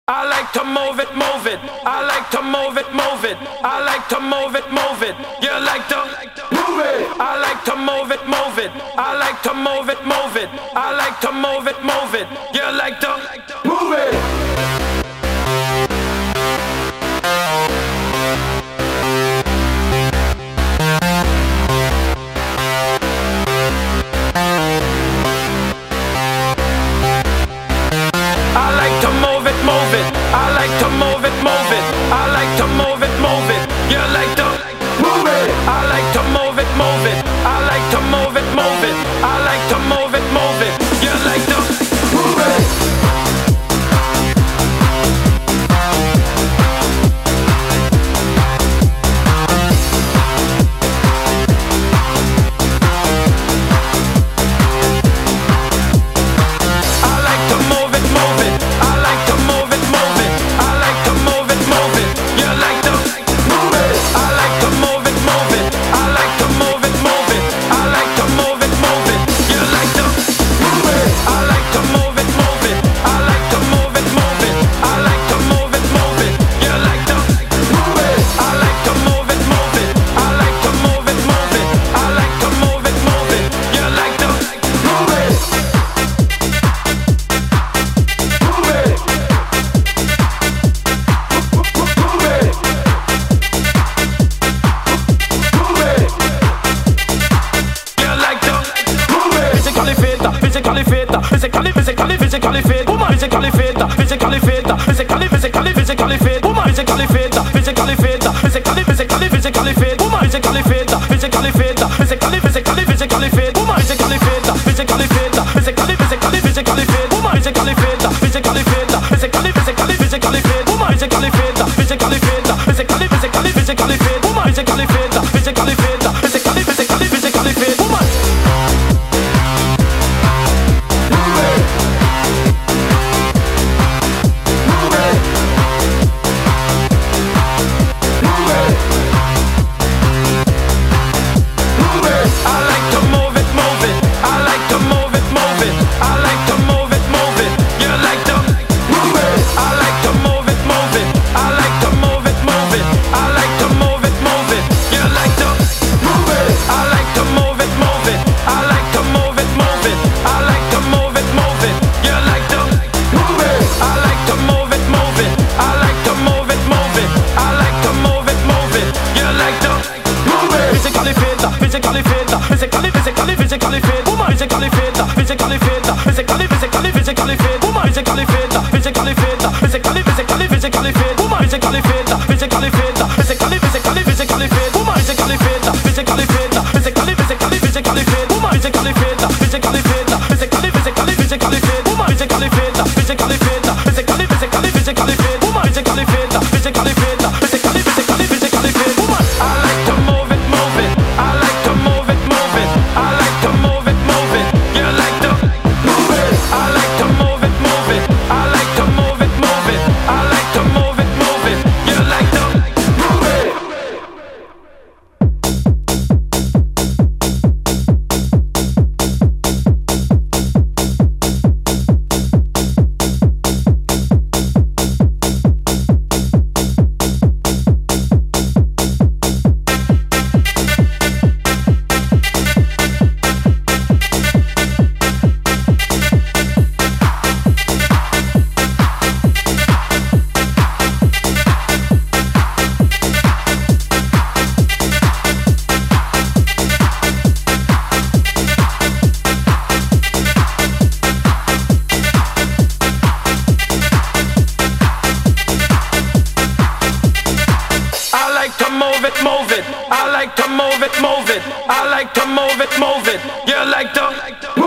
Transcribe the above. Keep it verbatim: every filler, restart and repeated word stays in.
I like to move it, move it. I like to move it, move it. I like to move it, move it. You like to move it. I like to move it, move it. I like to move it, move it. I like to move it, move it. You like to move it. I like to move it, move it. I like to move it, move it. I like to move it, move it. You like to move it. I like to move it, move it. I like to move it, move it. I like to move it, move it. You like to move it. Physically fit, physically, physically, physically fit. Woman, physically fit, physically fit, physically, physically, physically fit. Woman, physically fit, physically fit, physically, physically, physically fit. Woman, physically fit, physically fit, physically, physically, physically fit. Woman, physically fit, physically fit, physically, physically, physically fit. Woman, physically fit, physically fit, physically, physically, physically fit. Woman, physically fit, physically fit, physically, physically, physically fit. Woman, physically fit, physically fit, physically, physically, physically fit. Woman. Physically fit, physically, physically, physically fit. Woman, physically fit, physically fit, physically, physically, physically fit. Woman, physically fit, physically fit, physically, physically, physically fit. Woman, physically fit, physically fit, physically, physically, physically fit. Woman, physically fit, physically fit, physically, physically, physically fit. Woman, physically fit, physically fit, physically, physically, physically fit. Woman, physically fit, physically fit, physically, physically, physically fit. Woman, physically fit, physically fit, physically, physically, physically fit. Woman, I like to move it, move it. I like to move it, move it. I like to move it, move it. You like to move it. I like to move it, move it. I like to move it, move it. I like to move it, move it. You like to move it. I like to move it, move it. I like to move it, move it. I like to move it, move it. You like to